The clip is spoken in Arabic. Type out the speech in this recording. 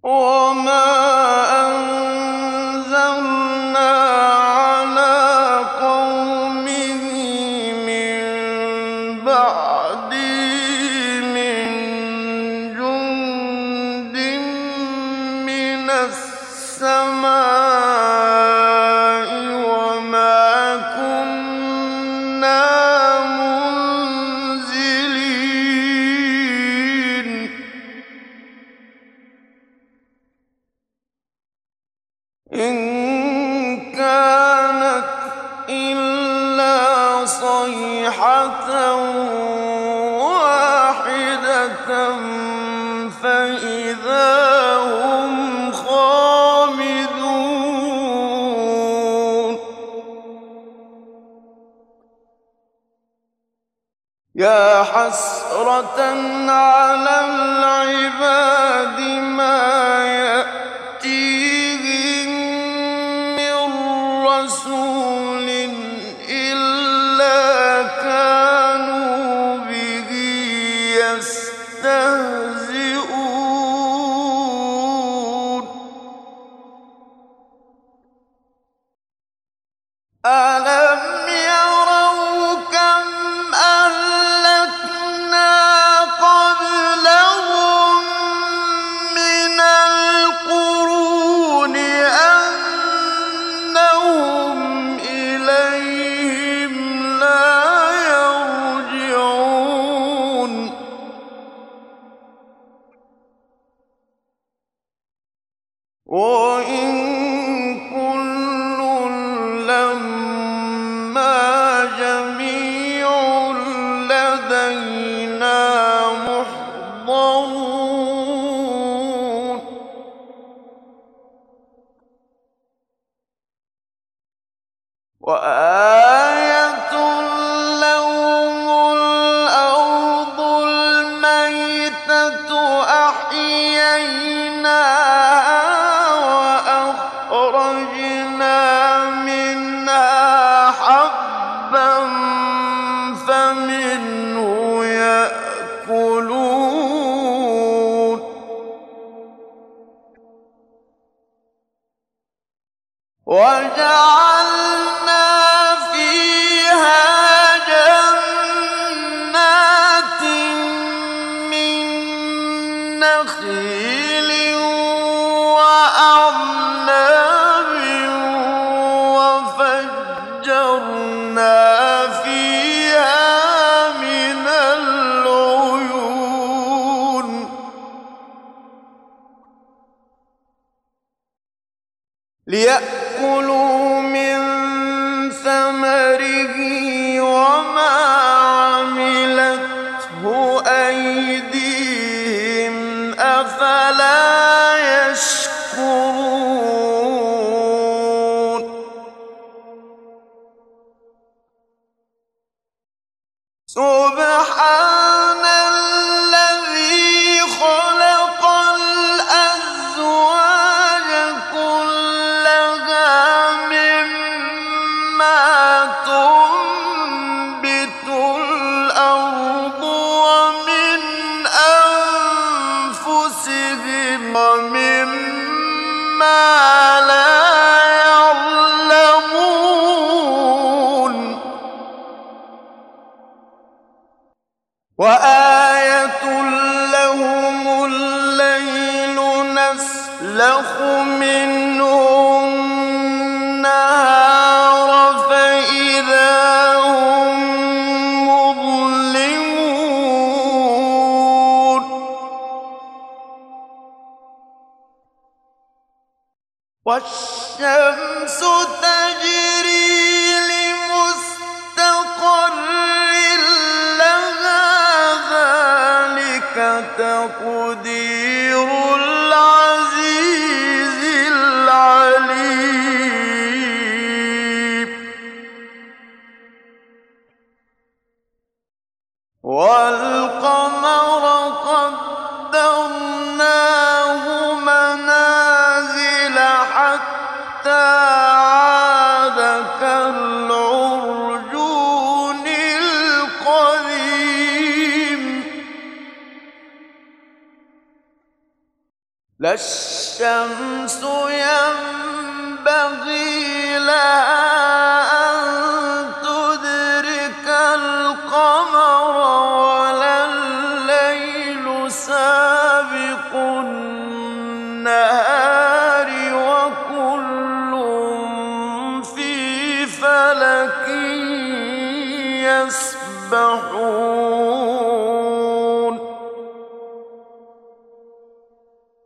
وما أنزلنا على قومه من بعده من جند من السماء وما كنا منزلين إن كانت إلا صيحة واحدة فإذا هم خامدون يا حسرة على العباد ما يأتيهم من رسول إلا كانوا به يستهزئون ألم يروا كم أهلكنا قبلهم من القرون أنهم إليهم لا يرجعون وإن كل لما جميع لدينا محضرون وآية لهم الأرض الميتة أحييناها وأخرجنا منها حبا فمنه يأكلون وجعلنا فيها جنات من نخيل وأعناب وفجرنا فيها من العيون ليأكلوا من ثمره وما عملته أيديهم أفلا يشكرون سبحان الذي خلق الأزواج كلها مما تنبت الأرض ومن أنفسهم ومما لا يعلمون وآية لهم الليل نسلخ منه النهار فإذا هم مظلمون والشمس تجري لمستقر لها ذلك تقدير العزيز العليم والقمر قدرناه منازل حتى عاد لا الشمس ينبغي لها أن تدرك القمر ولا الليل سابق النهار وكل في فلك يسبحون